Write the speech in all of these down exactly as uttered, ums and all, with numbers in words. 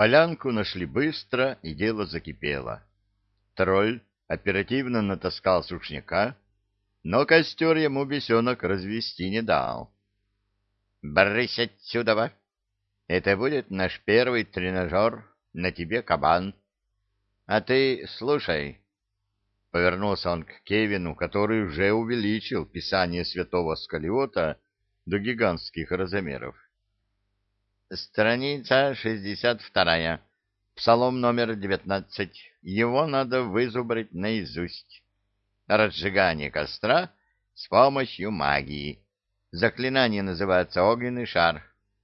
Полянку нашли быстро, и дело закипело. Тролль оперативно натаскал сушняка, но костер ему бесенок развести не дал. — Брысь отсюда! Это будет наш первый тренажер, на тебе кабан. А ты слушай, — повернулся он к Кевину, который уже увеличил писание святого Сколиота до гигантских размеров. Страница шестьдесят вторая, псалом номер девятнадцать. Его надо вызубрить наизусть. Разжигание костра с помощью магии. Заклинание называется «Огненный шар».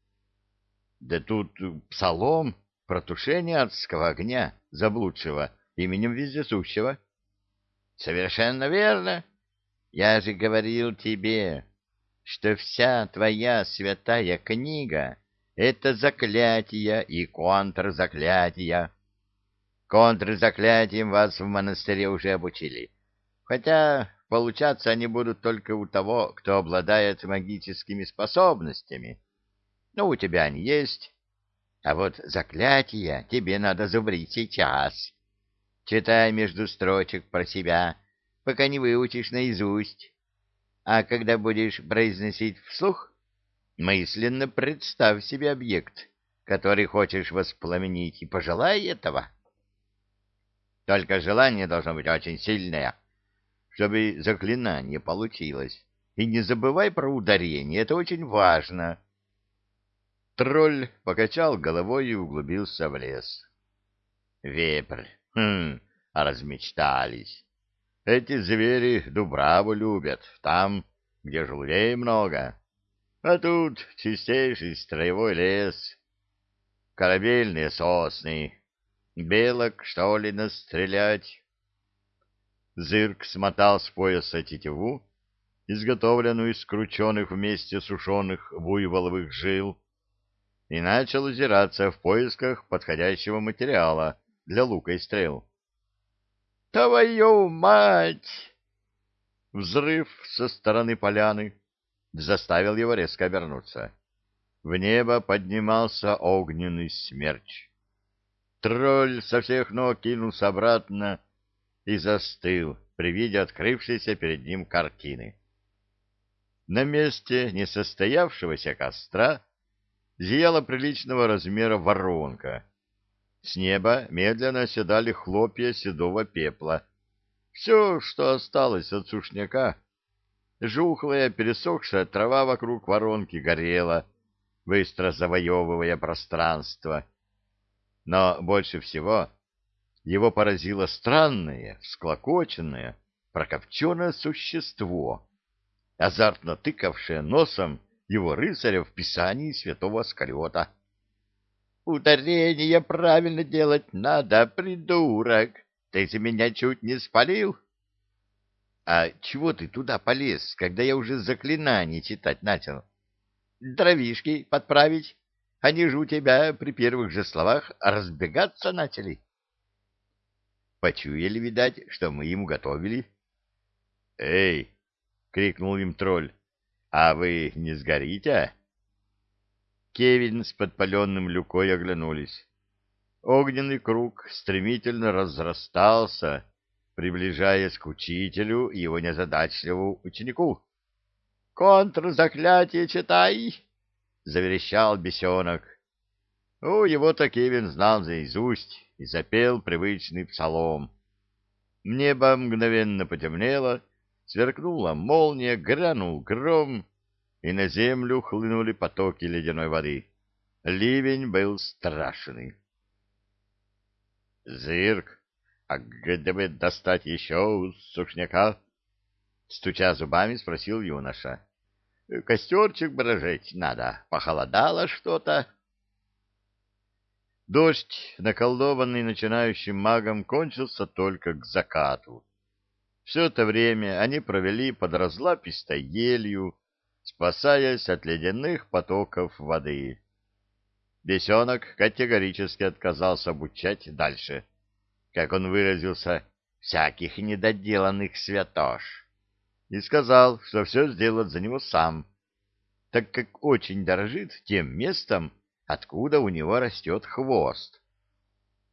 Да тут псалом про тушение адского огня, заблудшего, именем вездесущего. Совершенно верно. Я же говорил тебе, что вся твоя святая книга — это заклятия и контрзаклятия. Контрзаклятиям вас в монастыре уже обучили, хотя получаться они будут только у того, кто обладает магическими способностями. Ну, у тебя они есть, а вот заклятия тебе надо зубрить сейчас. Читай между строчек про себя, пока не выучишь наизусть. А когда будешь произносить вслух, мысленно представь себе объект, который хочешь воспламенить, и пожелай этого. Только желание должно быть очень сильное, чтобы заклинание получилось. И не забывай про ударение, это очень важно. Тролль покачал головой и углубился в лес. Вепрь, хм, размечтались. Эти звери дубраву любят, там, где желудей много. А тут чистейший строевой лес, корабельные сосны. Белок, что ли, настрелять? Зырк смотал с пояса тетиву, изготовленную из скрученных вместе сушеных буйволовых жил, и начал озираться в поисках подходящего материала для лука и стрел. «Твою мать!» Взрыв со стороны поляны заставил его резко обернуться. В небо поднимался огненный смерч. Тролль со всех ног кинулся обратно и застыл при виде открывшейся перед ним картины. На месте несостоявшегося костра зияла приличного размера воронка. С неба медленно оседали хлопья седого пепла. Все, что осталось от сушняка. Жухлая, пересохшая трава вокруг воронки горела, быстро завоевывая пространство. Но больше всего его поразило странное, всклокоченное, прокопченное существо, азартно тыкавшее носом его рыцаря в писании святого Сколиота. «Ударение правильно делать надо, придурок! Ты за меня чуть не спалил!» «А чего ты туда полез, когда я уже заклинание читать начал? Дровишки подправить? Они же у тебя при первых же словах разбегаться начали». Почуяли, видать, что мы им готовили. «Эй!» — крикнул им тролль. «А вы не сгорите?» Кевин с подпаленным Люкой оглянулись. Огненный круг стремительно разрастался, приближаясь к учителю и его незадачливому ученику. «Контрзаклятие читай!» — заверещал бесенок. У его-то Кевин знал наизусть и запел привычный псалом. Небо мгновенно потемнело, сверкнула молния, грянул гром, и на землю хлынули потоки ледяной воды. Ливень был страшный. — Зырк, а где бы достать еще сушняка? — стуча зубами, спросил юноша. — Костерчик брожить надо, похолодало что-то. Дождь, наколдованный начинающим магом, кончился только к закату. Все это время они провели под разлапистой елью, спасаясь от ледяных потоков воды. Бесенок категорически отказался обучать дальше, как он выразился, всяких недоделанных святош, и сказал, что все сделает за него сам, так как очень дорожит тем местом, откуда у него растет хвост.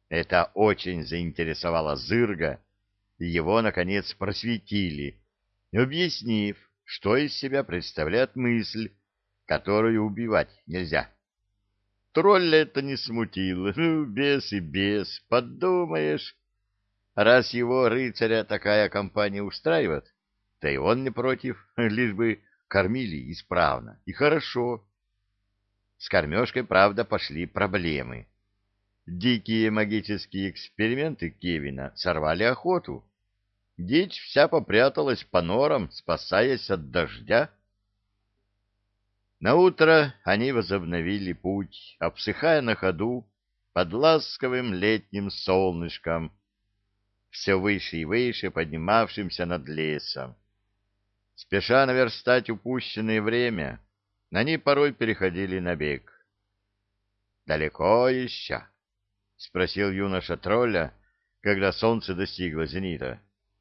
Это очень заинтересовало Зырга, и его, наконец, просветили, объяснив, что из себя представляет мысль, которую убивать нельзя. Тролля это не смутило. Ну, бес и бес, подумаешь. Раз его рыцаря такая компания устраивает, то и он не против, лишь бы кормили исправно и хорошо. С кормежкой, правда, пошли проблемы. Дикие магические эксперименты Кевина сорвали охоту. Дичь вся попряталась по норам, спасаясь от дождя. Наутро они возобновили путь, обсыхая на ходу под ласковым летним солнышком, все выше и выше поднимавшимся над лесом. Спеша наверстать упущенное время, они порой переходили на бег. «Далеко еще?» — спросил юноша тролля, когда солнце достигло зенита.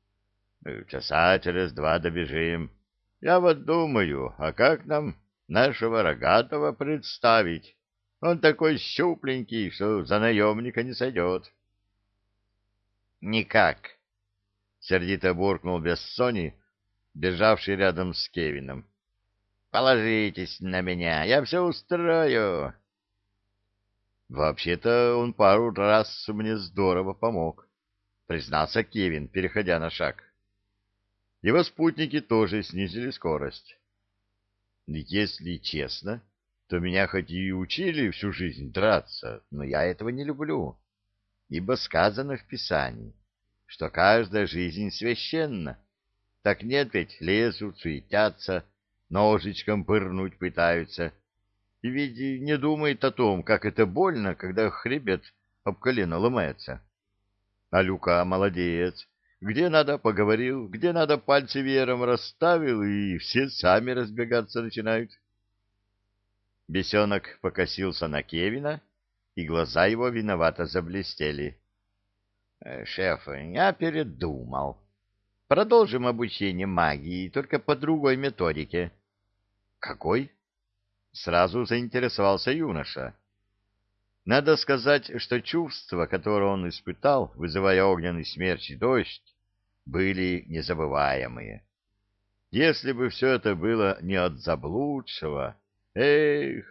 «Часа через два добежим. Я вот думаю, а как нам нашего рогатого представить? Он такой щупленький, что за наемника не сойдет». «Никак», — сердито буркнул Бессони, бежавший рядом с Кевином. «Положитесь на меня, я все устрою». «Вообще-то он пару раз мне здорово помог», — признался Кевин, переходя на шаг. Его спутники тоже снизили скорость. «Если честно, то меня хоть и учили всю жизнь драться, но я этого не люблю, ибо сказано в Писании, что каждая жизнь священна. Так нет ведь, лезут, суетятся, ножичком пырнуть пытаются, и ведь не думает о том, как это больно, когда хребет об колено ломается. А Люка молодец. Где надо, поговорил, где надо, пальцы веером расставил, и все сами разбегаться начинают». Бесенок покосился на Кевина, и глаза его виновато заблестели. — Шеф, я передумал. Продолжим обучение магии, только по другой методике. — Какой? — сразу заинтересовался юноша. Надо сказать, что чувства, которые он испытал, вызывая огненный смерч и дождь, были незабываемые. Если бы все это было не от заблудшего, эх!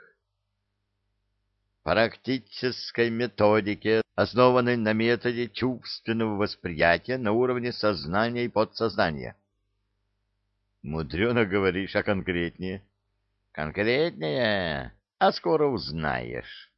Практической методике, основанной на методе чувственного восприятия на уровне сознания и подсознания. Мудрено говоришь, а конкретнее? Конкретнее? А скоро узнаешь.